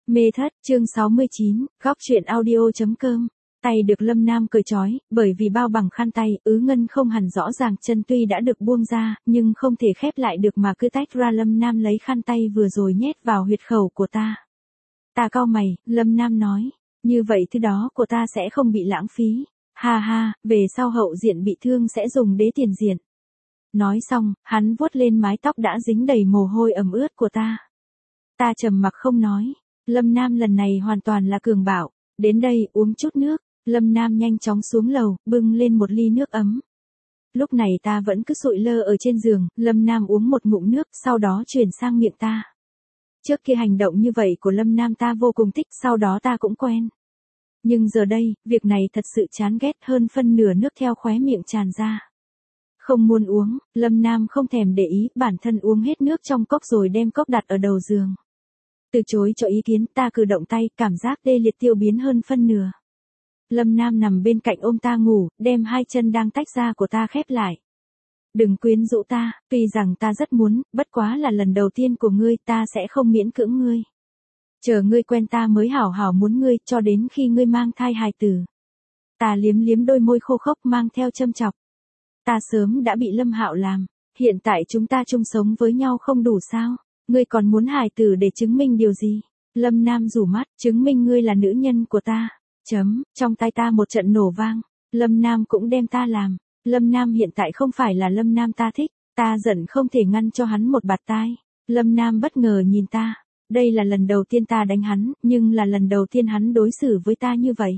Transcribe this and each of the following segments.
Mê thất, chương 69, góc truyện audio.com. Tay được Lâm Nam cởi trói, bởi vì bao bằng khăn tay, ngân không hẳn rõ ràng, chân tuy đã được buông ra, nhưng không thể khép lại được mà cứ tách ra. Lâm Nam lấy khăn tay vừa rồi nhét vào huyệt khẩu của ta. Ta cau mày, Lâm Nam nói, như vậy thứ đó của ta sẽ không bị lãng phí. Ha ha, về sau hậu diện bị thương sẽ dùng đế tiền diện. Nói xong, hắn vuốt lên mái tóc đã dính đầy mồ hôi ẩm ướt của ta. Ta trầm mặc không nói. Lâm Nam lần này hoàn toàn là cường bạo. Đến đây uống chút nước. Lâm Nam nhanh chóng xuống lầu, bưng lên một ly nước ấm. Lúc này ta vẫn cứ sụi lơ ở trên giường, Lâm Nam uống một ngụm nước, sau đó chuyển sang miệng ta. Trước kia hành động như vậy của Lâm Nam ta vô cùng thích, sau đó ta cũng quen. Nhưng giờ đây, việc này thật sự chán ghét, hơn phân nửa nước theo khóe miệng tràn ra. Không muốn uống, Lâm Nam không thèm để ý, bản thân uống hết nước trong cốc rồi đem cốc đặt ở đầu giường. Từ chối cho ý kiến, ta cử động tay, cảm giác tê liệt tiêu biến hơn phân nửa. Lâm Nam nằm bên cạnh ôm ta ngủ, đem hai chân đang tách ra của ta khép lại. Đừng quyến rũ ta, tuy rằng ta rất muốn, bất quá là lần đầu tiên của ngươi, ta sẽ không miễn cưỡng ngươi. Chờ ngươi quen ta mới hảo hảo muốn ngươi, cho đến khi ngươi mang thai hài tử. Ta liếm liếm đôi môi khô khốc mang theo châm chọc. Ta sớm đã bị Lâm Hạo làm, hiện tại chúng ta chung sống với nhau không đủ sao? Ngươi còn muốn hài tử để chứng minh điều gì? Lâm Nam rủ mắt, chứng minh ngươi là nữ nhân của ta. Trong tay ta một trận nổ vang. Lâm Nam cũng đem ta làm. Lâm Nam hiện tại không phải là Lâm Nam ta thích. Ta giận không thể ngăn cho hắn một bạt tai. Lâm Nam bất ngờ nhìn ta. Đây là lần đầu tiên ta đánh hắn, nhưng là lần đầu tiên hắn đối xử với ta như vậy.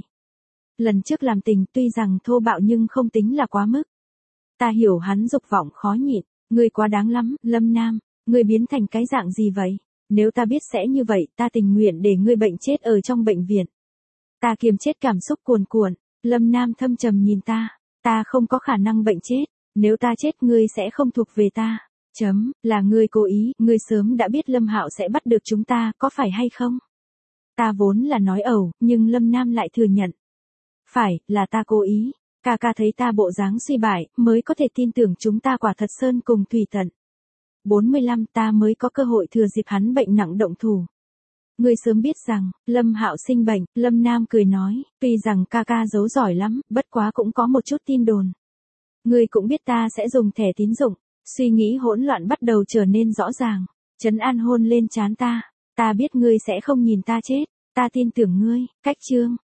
Lần trước làm tình tuy rằng thô bạo nhưng không tính là quá mức. Ta hiểu hắn dục vọng khó nhịn. Ngươi quá đáng lắm, Lâm Nam. Ngươi biến thành cái dạng gì vậy? Nếu ta biết sẽ như vậy, ta tình nguyện để ngươi bệnh chết ở trong bệnh viện. Ta kiềm chết cảm xúc cuồn cuộn. Lâm Nam thâm trầm nhìn ta. Ta không có khả năng bệnh chết. Nếu ta chết ngươi sẽ không thuộc về ta. Là ngươi cố ý, ngươi sớm đã biết Lâm Hạo sẽ bắt được chúng ta, có phải hay không? Ta vốn là nói ẩu, nhưng Lâm Nam lại thừa nhận. Phải, là ta cố ý. Ca ca thấy ta bộ dáng suy bại, mới có thể tin tưởng chúng ta quả thật sơn cùng thủy tận. 45 ta mới có cơ hội thừa dịp hắn bệnh nặng động thủ. Ngươi sớm biết rằng, Lâm Hạo sinh bệnh, Lâm Nam cười nói, tuy rằng ca ca giấu giỏi lắm, bất quá cũng có một chút tin đồn. Ngươi cũng biết ta sẽ dùng thẻ tín dụng, suy nghĩ hỗn loạn bắt đầu trở nên rõ ràng, trấn an hôn lên trán ta, ta biết ngươi sẽ không nhìn ta chết, ta tin tưởng ngươi, cách chương,